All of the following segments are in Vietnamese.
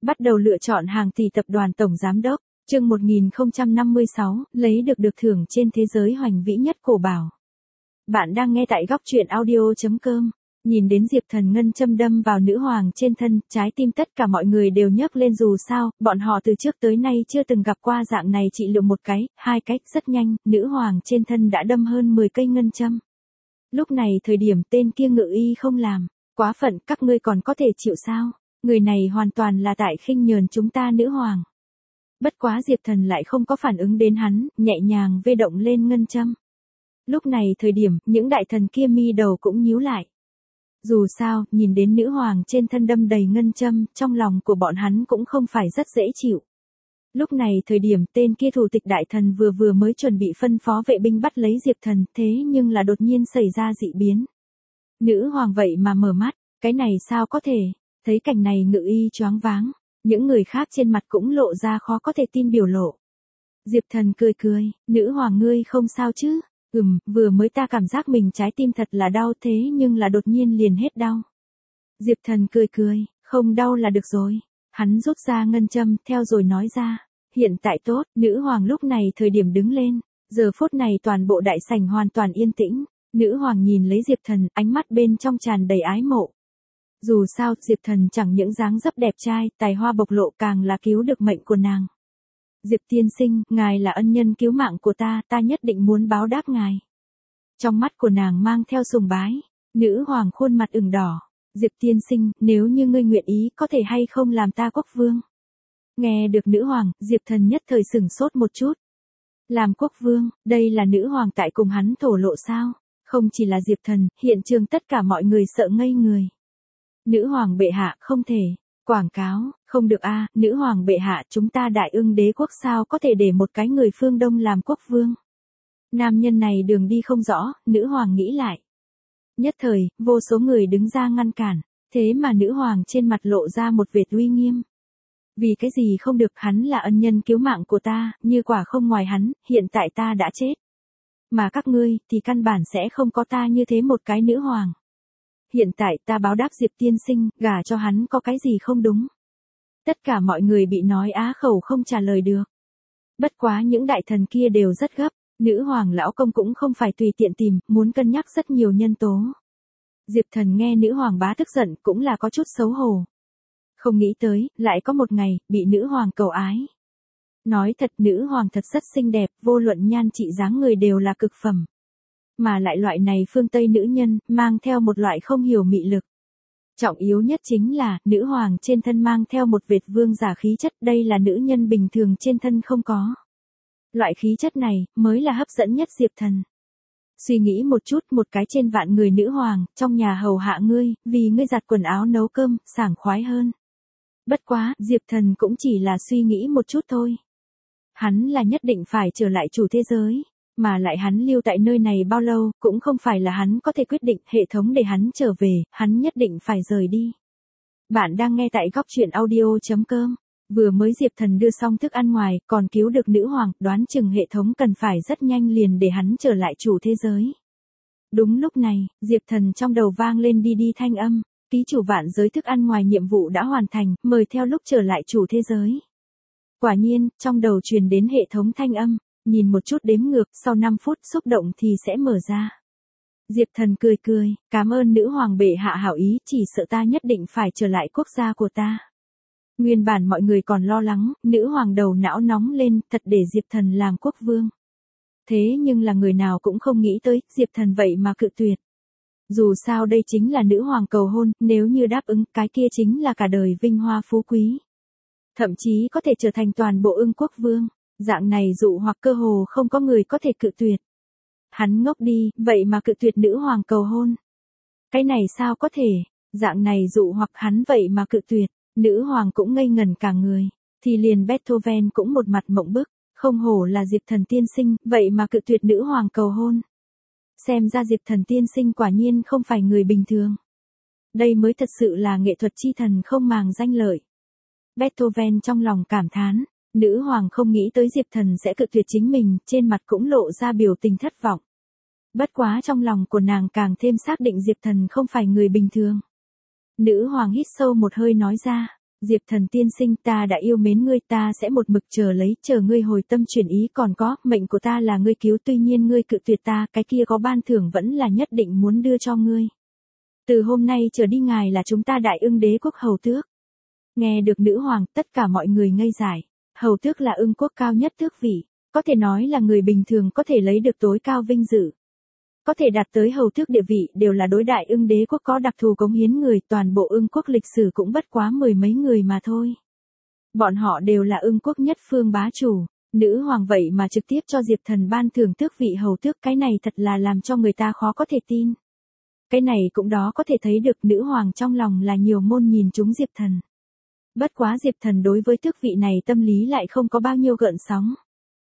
Bắt đầu lựa chọn hàng tỷ tập đoàn tổng giám đốc. Chương 1056, lấy được thưởng trên thế giới hoành vĩ nhất cổ bảo. Bạn đang nghe tại góc truyện audio.com. Nhìn đến Diệp Thần ngân châm đâm vào nữ hoàng trên thân, trái tim tất cả mọi người đều nhấc lên, dù sao, bọn họ từ trước tới nay chưa từng gặp qua dạng này trị liệu một cái, hai cái, rất nhanh, nữ hoàng trên thân đã đâm hơn 10 cây ngân châm. Lúc này thời điểm tên kia ngự y không làm, quá phận, các ngươi còn có thể chịu sao? Người này hoàn toàn là tại khinh nhờn chúng ta nữ hoàng. Bất quá Diệp Thần lại không có phản ứng đến hắn, nhẹ nhàng vê động lên ngân châm. Lúc này thời điểm, những đại thần kia mi đầu cũng nhíu lại. Dù sao, nhìn đến nữ hoàng trên thân đâm đầy ngân châm, trong lòng của bọn hắn cũng không phải rất dễ chịu. Lúc này thời điểm tên kia thủ tịch đại thần vừa mới chuẩn bị phân phó vệ binh bắt lấy Diệp Thần, thế nhưng là đột nhiên xảy ra dị biến. Nữ hoàng vậy mà mở mắt, cái này sao có thể? Thấy cảnh này ngự y choáng váng, những người khác trên mặt cũng lộ ra khó có thể tin biểu lộ. Diệp Thần cười, nữ hoàng ngươi không sao chứ? Vừa mới ta cảm giác mình trái tim thật là đau, thế nhưng là đột nhiên liền hết đau. Diệp Thần cười, không đau là được rồi. Hắn rút ra ngân châm, theo rồi nói ra, hiện tại tốt, nữ hoàng lúc này thời điểm đứng lên, giờ phút này toàn bộ đại sảnh hoàn toàn yên tĩnh, nữ hoàng nhìn lấy Diệp Thần, ánh mắt bên trong tràn đầy ái mộ. Dù sao, Diệp Thần chẳng những dáng dấp đẹp trai, tài hoa bộc lộ, càng là cứu được mệnh của nàng. Diệp tiên sinh, ngài là ân nhân cứu mạng của ta nhất định muốn báo đáp ngài. Trong mắt của nàng mang theo sùng bái, nữ hoàng khuôn mặt ửng đỏ. Diệp tiên sinh, nếu như ngươi nguyện ý, có thể hay không làm ta quốc vương? Nghe được nữ hoàng, Diệp Thần nhất thời sửng sốt một chút. Làm quốc vương, đây là nữ hoàng tại cùng hắn thổ lộ sao? Không chỉ là Diệp Thần, hiện trường tất cả mọi người sợ ngây người. Nữ hoàng bệ hạ, không thể. Quảng cáo, không được a, nữ hoàng bệ hạ, chúng ta đại ưng đế quốc sao có thể để một cái người phương Đông làm quốc vương? Nam nhân này đường đi không rõ, nữ hoàng nghĩ lại. Nhất thời, vô số người đứng ra ngăn cản, thế mà nữ hoàng trên mặt lộ ra một vệt uy nghiêm. Vì cái gì không được, hắn là ân nhân cứu mạng của ta, như quả không ngoài hắn, hiện tại ta đã chết. Mà các ngươi, thì căn bản sẽ không có ta như thế một cái nữ hoàng. Hiện tại ta báo đáp Diệp tiên sinh, gả cho hắn có cái gì không đúng. Tất cả mọi người bị nói á khẩu không trả lời được. Bất quá những đại thần kia đều rất gấp, nữ hoàng lão công cũng không phải tùy tiện tìm, muốn cân nhắc rất nhiều nhân tố. Diệp Thần nghe nữ hoàng bá tức giận cũng là có chút xấu hổ. Không nghĩ tới, lại có một ngày, bị nữ hoàng cầu ái. Nói thật, nữ hoàng thật rất xinh đẹp, vô luận nhan trị dáng người đều là cực phẩm. Mà lại loại này phương Tây nữ nhân, mang theo một loại không hiểu mị lực. Trọng yếu nhất chính là, nữ hoàng trên thân mang theo một vệt vương giả khí chất, đây là nữ nhân bình thường trên thân không có. Loại khí chất này, mới là hấp dẫn nhất Diệp Thần. Suy nghĩ một chút, một cái trên vạn người nữ hoàng, trong nhà hầu hạ ngươi, vì ngươi giặt quần áo nấu cơm, sảng khoái hơn. Bất quá, Diệp Thần cũng chỉ là suy nghĩ một chút thôi. Hắn là nhất định phải trở lại chủ thế giới. Mà lại hắn lưu tại nơi này bao lâu, cũng không phải là hắn có thể quyết định, hệ thống để hắn trở về, hắn nhất định phải rời đi. Bạn đang nghe tại góc truyện audio.com. Vừa mới Diệp Thần đưa xong thức ăn ngoài, còn cứu được nữ hoàng, đoán chừng hệ thống cần phải rất nhanh liền để hắn trở lại chủ thế giới. Đúng lúc này, Diệp Thần trong đầu vang lên đi thanh âm, ký chủ vạn giới thức ăn ngoài nhiệm vụ đã hoàn thành, mời theo lúc trở lại chủ thế giới. Quả nhiên, trong đầu truyền đến hệ thống thanh âm. Nhìn một chút đếm ngược, sau 5 phút xúc động thì sẽ mở ra. Diệp Thần cười, cảm ơn nữ hoàng bệ hạ hảo ý, chỉ sợ ta nhất định phải trở lại quốc gia của ta. Nguyên bản mọi người còn lo lắng, nữ hoàng đầu não nóng lên, thật để Diệp Thần làm quốc vương. Thế nhưng là người nào cũng không nghĩ tới, Diệp Thần vậy mà cự tuyệt. Dù sao đây chính là nữ hoàng cầu hôn, nếu như đáp ứng, cái kia chính là cả đời vinh hoa phú quý. Thậm chí có thể trở thành toàn bộ ưng quốc vương. Dạng này dụ hoặc cơ hồ không có người có thể cự tuyệt. Hắn ngốc đi, vậy mà cự tuyệt nữ hoàng cầu hôn. Cái này sao có thể, dạng này dụ hoặc hắn vậy mà cự tuyệt, nữ hoàng cũng ngây ngẩn cả người. Thì liền Beethoven cũng một mặt mộng bức, không hổ là Diệp Thần tiên sinh, vậy mà cự tuyệt nữ hoàng cầu hôn. Xem ra Diệp Thần tiên sinh quả nhiên không phải người bình thường. Đây mới thật sự là nghệ thuật chi thần không màng danh lợi. Beethoven trong lòng cảm thán. Nữ hoàng không nghĩ tới Diệp Thần sẽ cự tuyệt chính mình, trên mặt cũng lộ ra biểu tình thất vọng. Bất quá trong lòng của nàng càng thêm xác định Diệp Thần không phải người bình thường. Nữ hoàng hít sâu một hơi nói ra, Diệp Thần tiên sinh, ta đã yêu mến ngươi, ta sẽ một mực chờ ngươi hồi tâm chuyển ý, còn có, mệnh của ta là ngươi cứu, tuy nhiên ngươi cự tuyệt ta, cái kia có ban thưởng vẫn là nhất định muốn đưa cho ngươi. Từ hôm nay trở đi ngài là chúng ta Đại Ưng Đế quốc hầu tước. Nghe được nữ hoàng, tất cả mọi người ngây dại. Hầu tước là ưng quốc cao nhất tước vị, có thể nói là người bình thường có thể lấy được tối cao vinh dự. Có thể đạt tới hầu tước địa vị đều là đối Đại Ưng Đế quốc có đặc thù cống hiến người, toàn bộ ưng quốc lịch sử cũng bất quá mười mấy người mà thôi. Bọn họ đều là ưng quốc nhất phương bá chủ, nữ hoàng vậy mà trực tiếp cho Diệp Thần ban thưởng tước vị hầu tước, cái này thật là làm cho người ta khó có thể tin. Cái này cũng đó có thể thấy được nữ hoàng trong lòng là nhiều môn nhìn trúng Diệp Thần. Bất quá Diệp Thần đối với tước vị này tâm lý lại không có bao nhiêu gợn sóng.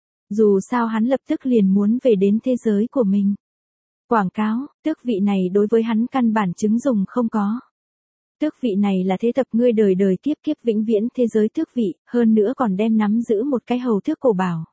Dù sao hắn lập tức liền muốn về đến thế giới của mình. Quảng cáo, tước vị này đối với hắn căn bản chứng dùng không có. Tước vị này là thế tập ngươi đời đời kiếp kiếp vĩnh viễn thế giới tước vị, hơn nữa còn đem nắm giữ một cái hầu tước cổ bảo.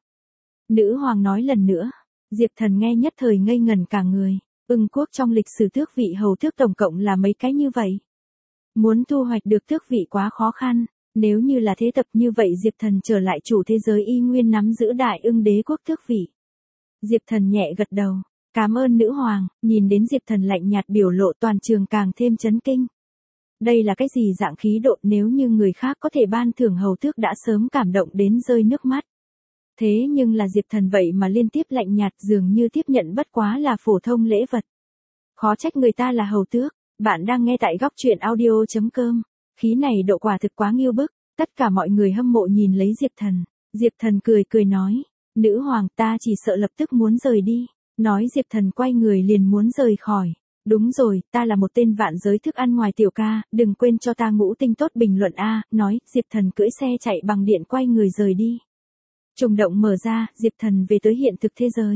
Nữ hoàng nói lần nữa, Diệp Thần nghe nhất thời ngây ngẩn cả người, ưng quốc trong lịch sử tước vị hầu tước tổng cộng là mấy cái như vậy. Muốn thu hoạch được tước vị quá khó khăn, nếu như là thế tập như vậy Diệp Thần trở lại chủ thế giới y nguyên nắm giữ Đại Ưng Đế quốc tước vị. Diệp Thần nhẹ gật đầu, cảm ơn nữ hoàng, nhìn đến Diệp Thần lạnh nhạt biểu lộ toàn trường càng thêm chấn kinh. Đây là cái gì dạng khí độ, nếu như người khác có thể ban thưởng hầu tước đã sớm cảm động đến rơi nước mắt. Thế nhưng là Diệp Thần vậy mà liên tiếp lạnh nhạt, dường như tiếp nhận bất quá là phổ thông lễ vật. Khó trách người ta là hầu tước. Bạn đang nghe tại góc truyện audio.com. Khí này độ quả thực quá nghiêu bức, tất cả mọi người hâm mộ nhìn lấy Diệp Thần. Diệp Thần cười nói, nữ hoàng, ta chỉ sợ lập tức muốn rời đi. Nói Diệp Thần quay người liền muốn rời khỏi. Đúng rồi, ta là một tên vạn giới thức ăn ngoài tiểu ca, đừng quên cho ta ngũ tinh tốt bình luận a. Nói, Diệp Thần cưỡi xe chạy bằng điện quay người rời đi. Trùng động mở ra, Diệp Thần về tới hiện thực thế giới.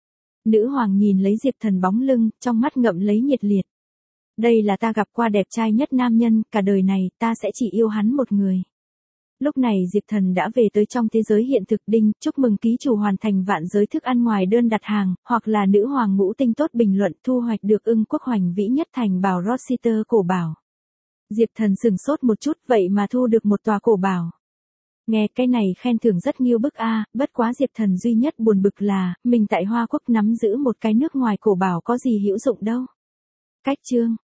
Nữ hoàng nhìn lấy Diệp Thần bóng lưng, trong mắt ngậm lấy nhiệt liệt. Đây là ta gặp qua đẹp trai nhất nam nhân, cả đời này, ta sẽ chỉ yêu hắn một người. Lúc này Diệp Thần đã về tới trong thế giới hiện thực. Đinh, chúc mừng ký chủ hoàn thành vạn giới thức ăn ngoài đơn đặt hàng, hoặc là nữ hoàng ngũ tinh tốt bình luận, thu hoạch được ưng quốc hoành vĩ nhất thành bảo Rossiter cổ bảo. Diệp Thần sừng sốt một chút, vậy mà thu được một tòa cổ bảo. Nghe cái này khen thưởng rất nghiêu bức a, bất quá Diệp Thần duy nhất buồn bực là, mình tại Hoa Quốc nắm giữ một cái nước ngoài cổ bảo có gì hữu dụng đâu. Cách chương